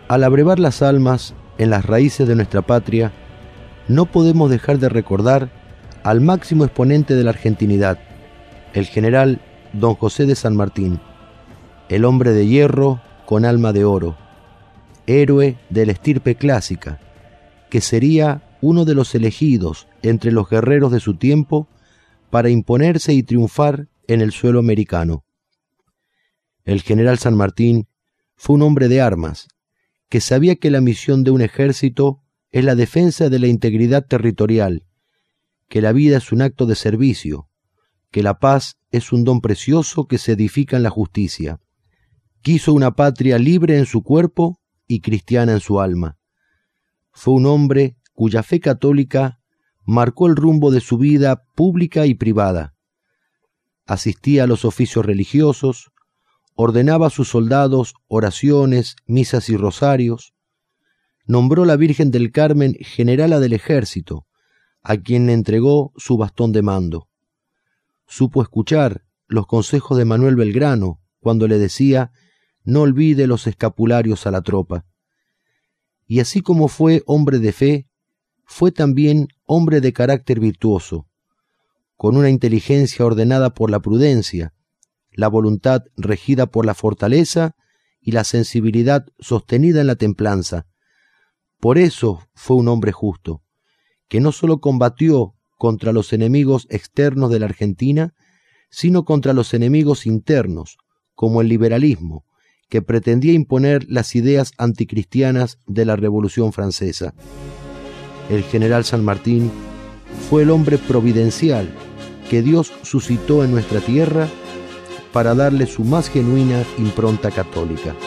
Al abrevar las almas en las raíces de nuestra patria, no podemos dejar de recordar al máximo exponente de la argentinidad, el general Don José de San Martín, el hombre de hierro con alma de oro, héroe de la estirpe clásica, que sería uno de los elegidos entre los guerreros de su tiempo para imponerse y triunfar en el suelo americano. El general San Martín fue un hombre de armas, que sabía que la misión de un ejército es la defensa de la integridad territorial, que la vida es un acto de servicio, que la paz es un don precioso que se edifica en la justicia. Quiso una patria libre en su cuerpo y cristiana en su alma. Fue un hombre cuya fe católica marcó el rumbo de su vida pública y privada. Asistía a los oficios religiosos, ordenaba a sus soldados oraciones, misas y rosarios, nombró a la Virgen del Carmen generala del ejército, a quien le entregó su bastón de mando. Supo escuchar los consejos de Manuel Belgrano cuando le decía: no olvide los escapularios a la tropa. Y así como fue hombre de fe, fue también hombre de carácter virtuoso, con una inteligencia ordenada por la prudencia, la voluntad regida por la fortaleza y la sensibilidad sostenida en la templanza. Por eso fue un hombre justo, que no solo combatió contra los enemigos externos de la Argentina, sino contra los enemigos internos, como el liberalismo, que pretendía imponer las ideas anticristianas de la Revolución Francesa. El general San Martín fue el hombre providencial que Dios suscitó en nuestra tierra para darle su más genuina impronta católica.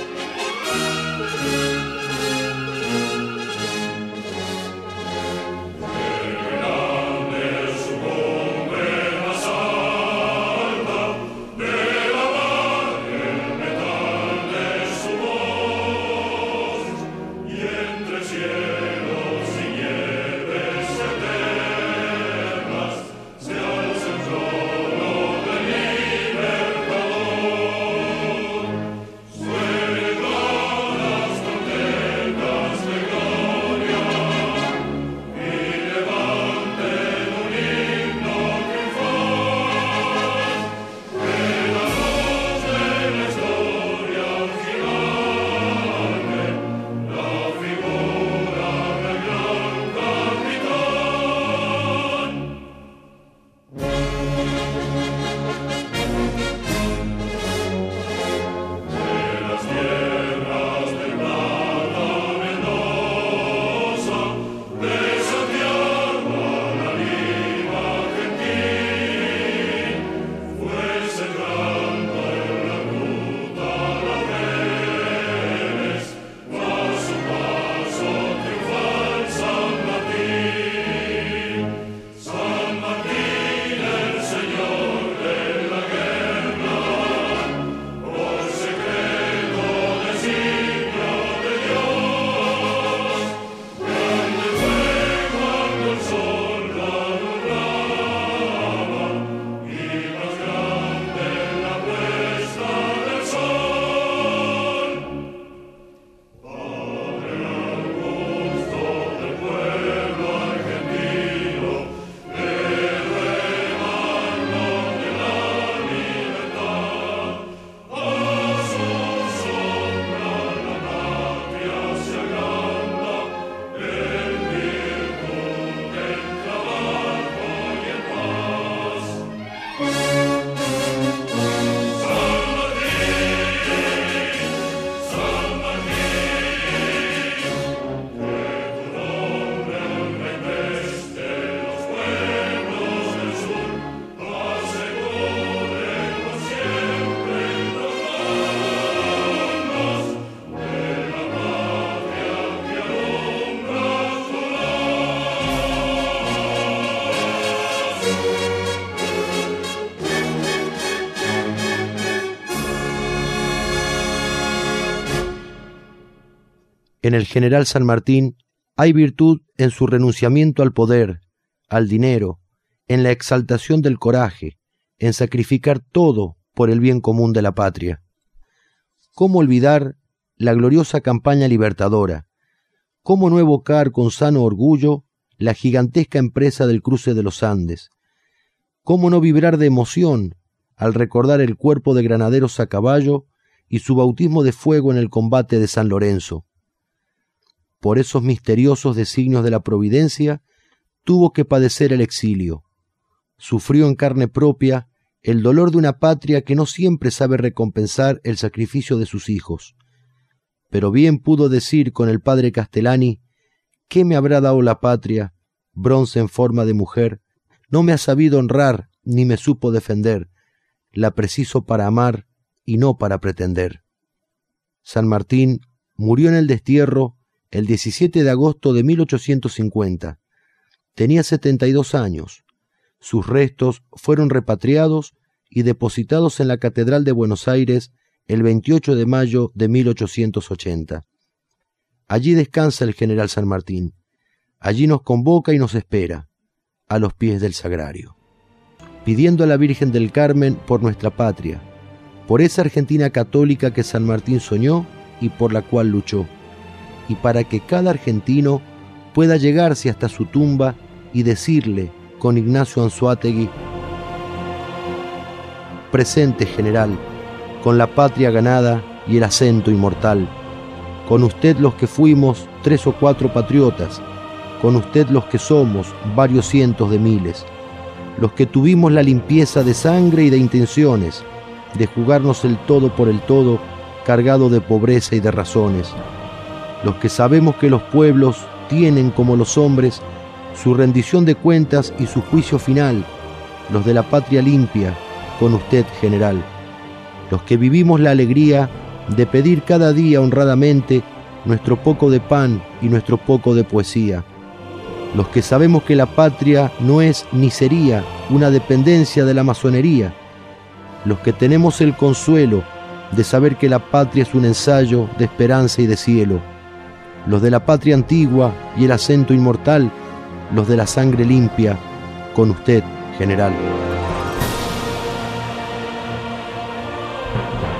En el general San Martín hay virtud en su renunciamiento al poder, al dinero, en la exaltación del coraje, en sacrificar todo por el bien común de la patria. ¿Cómo olvidar la gloriosa campaña libertadora? ¿Cómo no evocar con sano orgullo la gigantesca empresa del cruce de los Andes? ¿Cómo no vibrar de emoción al recordar el cuerpo de granaderos a caballo y su bautismo de fuego en el combate de San Lorenzo? Por esos misteriosos designios de la providencia tuvo que padecer el exilio. Sufrió en carne propia el dolor de una patria que no siempre sabe recompensar el sacrificio de sus hijos. Pero bien pudo decir con el padre Castellani: ¿qué me habrá dado la patria, bronce en forma de mujer? No me ha sabido honrar ni me supo defender. La preciso para amar y no para pretender. San Martín murió en el destierro el 17 de agosto de 1850. Tenía 72 años. Sus restos fueron repatriados y depositados en la Catedral de Buenos Aires el 28 de mayo de 1880. Allí descansa el general San Martín. Allí nos convoca y nos espera, a los pies del sagrario, pidiendo a la Virgen del Carmen por nuestra patria, por esa Argentina católica que San Martín soñó y por la cual luchó, y para que cada argentino pueda llegarse hasta su tumba y decirle con Ignacio Anzoátegui: presente, general, con la patria ganada y el acento inmortal, con usted los que fuimos 3 o 4 patriotas, con usted los que somos varios cientos de miles, los que tuvimos la limpieza de sangre y de intenciones, de jugarnos el todo por el todo, cargado de pobreza y de razones, los que sabemos que los pueblos tienen, como los hombres, su rendición de cuentas y su juicio final, los de la patria limpia, con usted, general, los que vivimos la alegría de pedir cada día honradamente nuestro poco de pan y nuestro poco de poesía, los que sabemos que la patria no es ni sería una dependencia de la masonería, los que tenemos el consuelo de saber que la patria es un ensayo de esperanza y de cielo, los de la patria antigua y el acento inmortal, los de la sangre limpia, con usted, general.